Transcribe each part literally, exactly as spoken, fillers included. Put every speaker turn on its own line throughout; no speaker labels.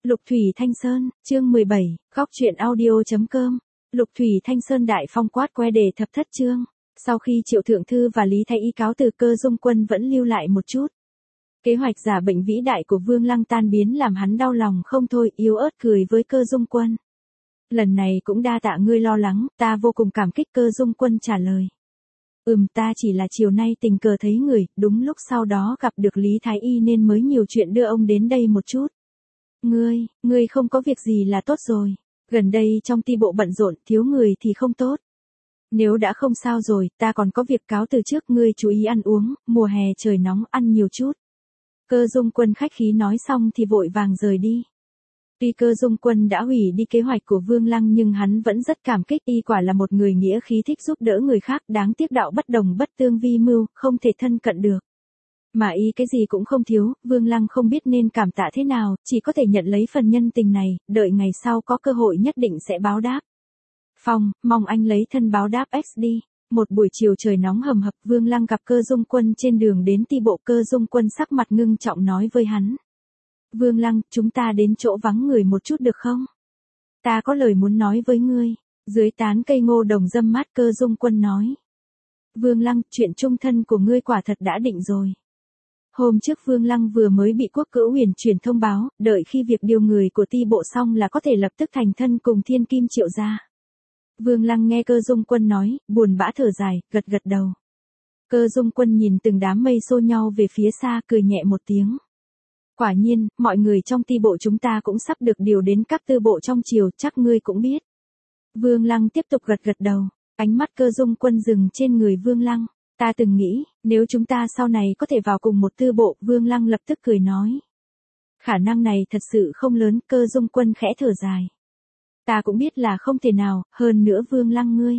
Lục Thủy Thanh Sơn, chương mười bảy, góc truyện audio.com. Lục Thủy Thanh Sơn đại phong quát que đề thập thất chương. Sau khi Triệu Thượng Thư và Lý Thái Y cáo từ, Cơ Dung Quân vẫn lưu lại một chút. Kế hoạch giả bệnh vĩ đại của Vương Lăng tan biến làm hắn đau lòng không thôi, yếu ớt cười với Cơ Dung Quân. Lần này cũng đa tạ ngươi lo lắng, ta vô cùng cảm kích. Cơ Dung Quân trả lời. Ừm, ta chỉ là chiều nay tình cờ thấy người, đúng lúc sau đó gặp được Lý Thái Y nên mới nhiều chuyện đưa ông đến đây một chút. Ngươi, ngươi không có việc gì là tốt rồi. Gần đây trong ty bộ bận rộn, thiếu người thì không tốt. Nếu đã không sao rồi, ta còn có việc cáo từ trước. Ngươi chú ý ăn uống, mùa hè trời nóng, ăn nhiều chút. Cơ Dung Quân khách khí nói xong thì vội vàng rời đi. Tuy Cơ Dung Quân đã hủy đi kế hoạch của Vương Lăng nhưng hắn vẫn rất cảm kích, y quả là một người nghĩa khí thích giúp đỡ người khác, đáng tiếc đạo bất đồng bất tương vi mưu, không thể thân cận được. Mà y cái gì cũng không thiếu, Vương Lăng không biết nên cảm tạ thế nào, chỉ có thể nhận lấy phần nhân tình này, đợi ngày sau có cơ hội nhất định sẽ báo đáp. Phong, mong anh lấy thân báo đáp X đi. Một buổi chiều trời nóng hầm hập, Vương Lăng gặp Cơ Dung Quân trên đường đến ty bộ. Cơ Dung Quân sắc mặt ngưng trọng nói với hắn. Vương Lăng, chúng ta đến chỗ vắng người một chút được không? Ta có lời muốn nói với ngươi. Dưới tán cây ngô đồng râm mát, Cơ Dung Quân nói. Vương Lăng, chuyện chung thân của ngươi quả thật đã định rồi. Hôm trước Vương Lăng vừa mới bị Quốc Cữu Huyền truyền thông báo, đợi khi việc điều người của ty bộ xong là có thể lập tức thành thân cùng Thiên Kim Triệu gia. Vương Lăng nghe Cơ Dung Quân nói, buồn bã thở dài, gật gật đầu. Cơ Dung Quân nhìn từng đám mây xô nhau về phía xa, cười nhẹ một tiếng. Quả nhiên, mọi người trong ty bộ chúng ta cũng sắp được điều đến các tư bộ trong triều, chắc ngươi cũng biết. Vương Lăng tiếp tục gật gật đầu, ánh mắt Cơ Dung Quân dừng trên người Vương Lăng. Ta từng nghĩ, nếu chúng ta sau này có thể vào cùng một tư bộ. Vương Lăng lập tức cười nói. Khả năng này thật sự không lớn. Cơ Dung Quân khẽ thở dài. Ta cũng biết là không thể nào, hơn nữa Vương Lăng ngươi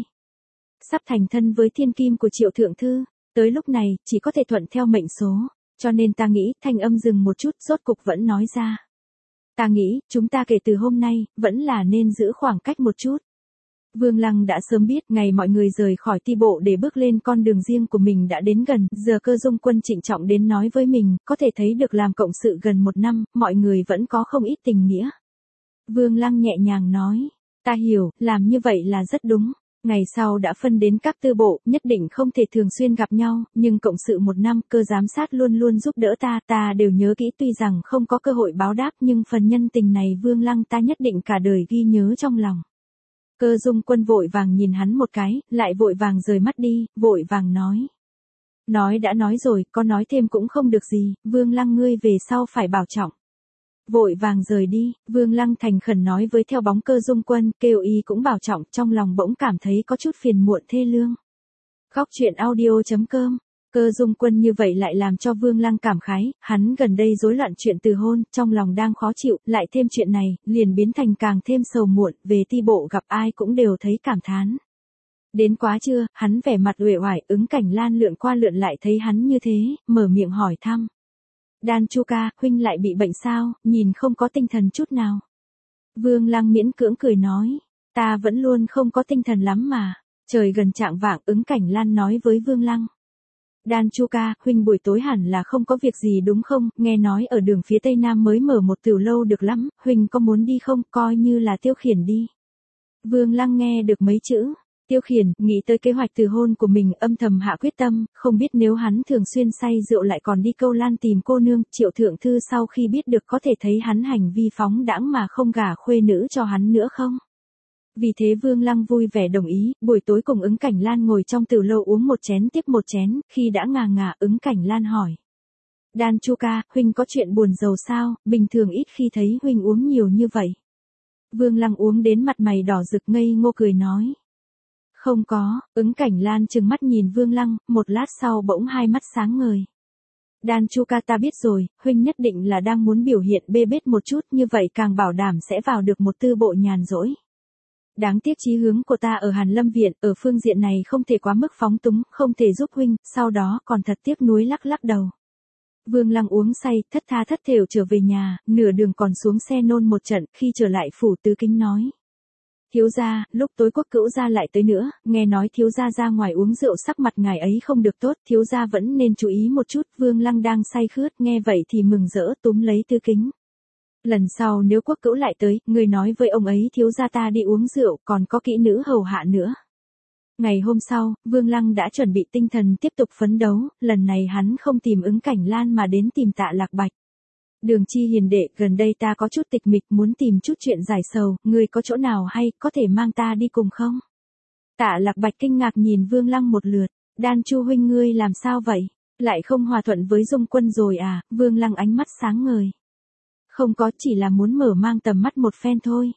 sắp thành thân với thiên kim của Triệu Thượng Thư, tới lúc này, chỉ có thể thuận theo mệnh số, cho nên ta nghĩ. Thanh âm dừng một chút, rốt cục vẫn nói ra. Ta nghĩ, chúng ta kể từ hôm nay, vẫn là nên giữ khoảng cách một chút. Vương Lăng đã sớm biết, ngày mọi người rời khỏi ty bộ để bước lên con đường riêng của mình đã đến gần, giờ Cơ Dung Quân trịnh trọng đến nói với mình, có thể thấy được làm cộng sự gần một năm, mọi người vẫn có không ít tình nghĩa. Vương Lăng nhẹ nhàng nói, ta hiểu, làm như vậy là rất đúng. Ngày sau đã phân đến các tư bộ, nhất định không thể thường xuyên gặp nhau, nhưng cộng sự một năm, Cơ giám sát luôn luôn giúp đỡ ta, ta đều nhớ kỹ. Tuy rằng không có cơ hội báo đáp nhưng phần nhân tình này Vương Lăng ta nhất định cả đời ghi nhớ trong lòng. Cơ Dung Quân vội vàng nhìn hắn một cái, lại vội vàng rời mắt đi, vội vàng nói. Nói đã nói rồi, có nói thêm cũng không được gì, Vương Lăng ngươi về sau phải bảo trọng. Vội vàng rời đi, Vương Lăng thành khẩn nói với theo bóng Cơ Dung Quân, kêu y cũng bảo trọng, trong lòng bỗng cảm thấy có chút phiền muộn thê lương. Góc truyện audio.com. Cơ Dung Quân như vậy lại làm cho Vương Lăng cảm khái, hắn gần đây rối loạn chuyện từ hôn, trong lòng đang khó chịu, lại thêm chuyện này, liền biến thành càng thêm sầu muộn, về ty bộ gặp ai cũng đều thấy cảm thán. Đến quá trưa, hắn vẻ mặt uể oải, Ứng Cảnh Lan lượn qua lượn lại thấy hắn như thế, mở miệng hỏi thăm. Đan Chu ca, huynh lại bị bệnh sao, nhìn không có tinh thần chút nào. Vương Lăng miễn cưỡng cười nói, ta vẫn luôn không có tinh thần lắm mà. Trời gần chạng vạng, Ứng Cảnh Lan nói với Vương Lăng. Đan Chu ca, huynh buổi tối hẳn là không có việc gì đúng không, nghe nói ở đường phía tây nam mới mở một tửu lâu được lắm, huynh có muốn đi không, coi như là tiêu khiển đi. Vương Lăng nghe được mấy chữ tiêu khiển, nghĩ tới kế hoạch từ hôn của mình, âm thầm hạ quyết tâm, không biết nếu hắn thường xuyên say rượu lại còn đi câu lan tìm cô nương. Triệu Thượng Thư sau khi biết được có thể thấy hắn hành vi phóng đãng mà không gả khuê nữ cho hắn nữa không. Vì thế Vương Lăng vui vẻ đồng ý, buổi tối cùng Ứng Cảnh Lan ngồi trong tửu lâu uống một chén tiếp một chén, khi đã ngà ngà Ứng Cảnh Lan hỏi. Đan Chu ca, huynh có chuyện buồn rầu sao, bình thường ít khi thấy huynh uống nhiều như vậy. Vương Lăng uống đến mặt mày đỏ rực ngây ngô cười nói. Không có, Ứng Cảnh Lan trừng mắt nhìn Vương Lăng, một lát sau bỗng hai mắt sáng ngời. Đan Chu ca ta biết rồi, huynh nhất định là đang muốn biểu hiện bê bết một chút, như vậy càng bảo đảm sẽ vào được một tư bộ nhàn rỗi. Đáng tiếc chí hướng của ta ở Hàn Lâm Viện, ở phương diện này không thể quá mức phóng túng, không thể giúp huynh, sau đó còn thật tiếc nuối lắc lắc đầu. Vương Lăng uống say, thất tha thất thểu trở về nhà, nửa đường còn xuống xe nôn một trận, khi trở lại phủ Tứ Kính nói. Thiếu gia, lúc tối Quốc Cữu gia lại tới nữa, nghe nói thiếu gia ra ngoài uống rượu sắc mặt ngài ấy không được tốt, thiếu gia vẫn nên chú ý một chút. Vương Lăng đang say khướt, nghe vậy thì mừng rỡ túm lấy Tứ Kính. Lần sau nếu Quốc Cữu lại tới, ngươi nói với ông ấy thiếu gia ta đi uống rượu, còn có kỹ nữ hầu hạ nữa. Ngày hôm sau, Vương Lăng đã chuẩn bị tinh thần tiếp tục phấn đấu, lần này hắn không tìm Ứng Cảnh Lan mà đến tìm Tạ Lạc Bạch. Đường Chi hiền đệ, gần đây ta có chút tịch mịch muốn tìm chút chuyện giải sầu, ngươi có chỗ nào hay, có thể mang ta đi cùng không? Tạ Lạc Bạch kinh ngạc nhìn Vương Lăng một lượt, Đan Chu huynh ngươi làm sao vậy? Lại không hòa thuận với Dung Quân rồi à? Vương Lăng ánh mắt sáng ngời. Không có, chỉ là muốn mở mang tầm mắt một phen thôi.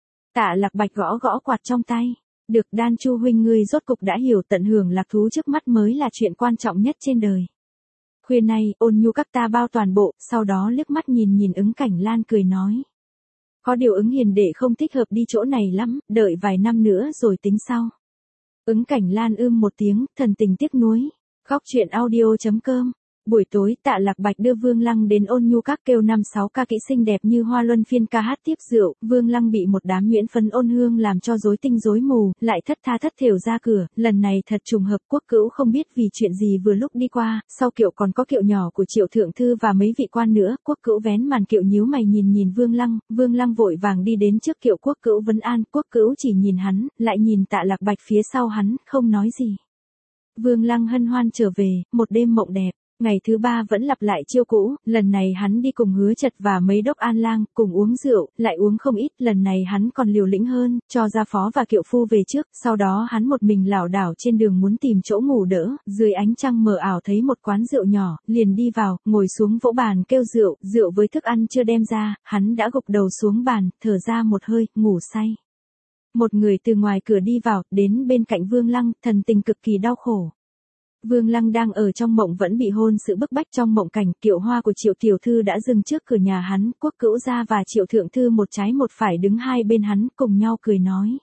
Tạ Lạc Bạch gõ gõ quạt trong tay. Được, Đan Chu huynh ngươi rốt cục đã hiểu tận hưởng lạc thú trước mắt mới là chuyện quan trọng nhất trên đời. Khuya nay, Ôn Nhu các ta bao toàn bộ, sau đó liếc mắt nhìn nhìn Ứng Cảnh Lan cười nói. Có điều Ứng hiền đệ không thích hợp đi chỗ này lắm, đợi vài năm nữa rồi tính sau. Ứng Cảnh Lan ưm một tiếng, thần tình tiếc nuối. Góc truyện audio chấm com. Buổi tối, Tạ Lạc Bạch đưa Vương Lăng đến Ôn Nhu các kêu năm sáu ca kỹ xinh đẹp như hoa luân phiên ca hát tiếp rượu, Vương Lăng bị một đám nhuyễn phấn ôn hương làm cho rối tinh rối mù, lại thất tha thất thểu ra cửa, lần này thật trùng hợp. Quốc Cữu không biết vì chuyện gì vừa lúc đi qua, sau kiệu còn có kiệu nhỏ của Triệu thượng thư và mấy vị quan nữa, Quốc Cữu vén màn kiệu nhíu mày nhìn nhìn Vương Lăng, Vương Lăng vội vàng đi đến trước kiệu Quốc Cữu vấn an, Quốc Cữu chỉ nhìn hắn, lại nhìn Tạ Lạc Bạch phía sau hắn, không nói gì. Vương Lăng hân hoan trở về, một đêm mộng đẹp. Ngày thứ ba vẫn lặp lại chiêu cũ, lần này hắn đi cùng Hứa Chật và mấy đốc an lang, cùng uống rượu, lại uống không ít, lần này hắn còn liều lĩnh hơn, cho gia phó và kiệu phu về trước, sau đó hắn một mình lảo đảo trên đường muốn tìm chỗ ngủ đỡ, dưới ánh trăng mờ ảo thấy một quán rượu nhỏ, liền đi vào, ngồi xuống vỗ bàn kêu rượu, rượu với thức ăn chưa đem ra, hắn đã gục đầu xuống bàn, thở ra một hơi, ngủ say. Một người từ ngoài cửa đi vào, đến bên cạnh Vương Lăng, thần tình cực kỳ đau khổ. Vương Lăng đang ở trong mộng vẫn bị hôn sự bức bách trong mộng cảnh, kiệu hoa của Triệu tiểu thư đã dừng trước cửa nhà hắn, Quốc Cữu gia và Triệu thượng thư một trái một phải đứng hai bên hắn, cùng nhau cười nói.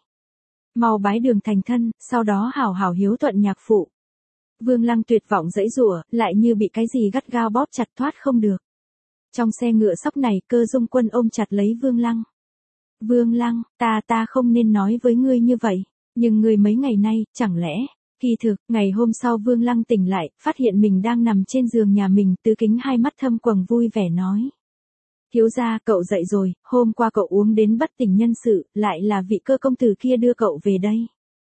Mau bái đường thành thân, sau đó hảo hảo hiếu thuận nhạc phụ. Vương Lăng tuyệt vọng giãy giụa, lại như bị cái gì gắt gao bóp chặt thoát không được. Trong xe ngựa sóc này, Cơ Dung Quân ôm chặt lấy Vương Lăng. Vương Lăng, ta ta không nên nói với ngươi như vậy, nhưng ngươi mấy ngày nay, chẳng lẽ... Kỳ thực, ngày hôm sau Vương Lăng tỉnh lại, phát hiện mình đang nằm trên giường nhà mình, Tứ Kính hai mắt thâm quầng vui vẻ nói. Thiếu gia, cậu dậy rồi, hôm qua cậu uống đến bất tỉnh nhân sự, lại là vị Cơ công tử kia đưa cậu về đây.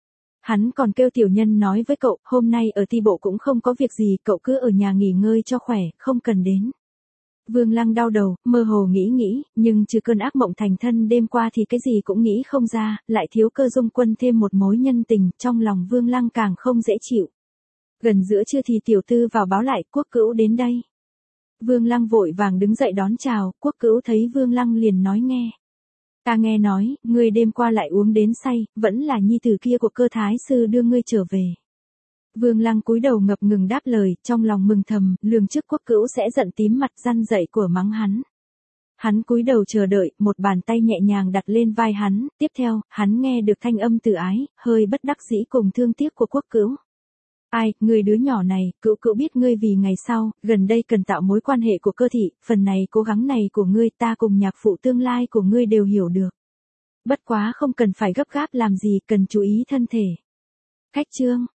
Hắn còn kêu tiểu nhân nói với cậu, hôm nay ở ti bộ cũng không có việc gì, cậu cứ ở nhà nghỉ ngơi cho khỏe, không cần đến. Vương Lăng đau đầu, mơ hồ nghĩ nghĩ, nhưng trừ cơn ác mộng thành thân đêm qua thì cái gì cũng nghĩ không ra, lại thiếu Cơ Dung Quân thêm một mối nhân tình, trong lòng Vương Lăng càng không dễ chịu. Gần giữa trưa thì tiểu tư vào báo lại, Quốc Cữu đến đây. Vương Lăng vội vàng đứng dậy đón chào, Quốc Cữu thấy Vương Lăng liền nói nghe. Ta nghe nói, ngươi đêm qua lại uống đến say, vẫn là nhi tử kia của Cơ thái sư đưa ngươi trở về. Vương Lăng cúi đầu ngập ngừng đáp lời, trong lòng mừng thầm, lường trước Quốc Cữu sẽ giận tím mặt răn dậy của mắng hắn. Hắn cúi đầu chờ đợi, một bàn tay nhẹ nhàng đặt lên vai hắn, tiếp theo, hắn nghe được thanh âm từ ái, hơi bất đắc dĩ cùng thương tiếc của Quốc Cữu. Ai, người đứa nhỏ này, Cữu Cữu biết ngươi vì ngày sau, gần đây cần tạo mối quan hệ của Cơ thị, phần này cố gắng này của ngươi ta cùng nhạc phụ tương lai của ngươi đều hiểu được. Bất quá không cần phải gấp gáp làm gì, cần chú ý thân thể. Khách chương.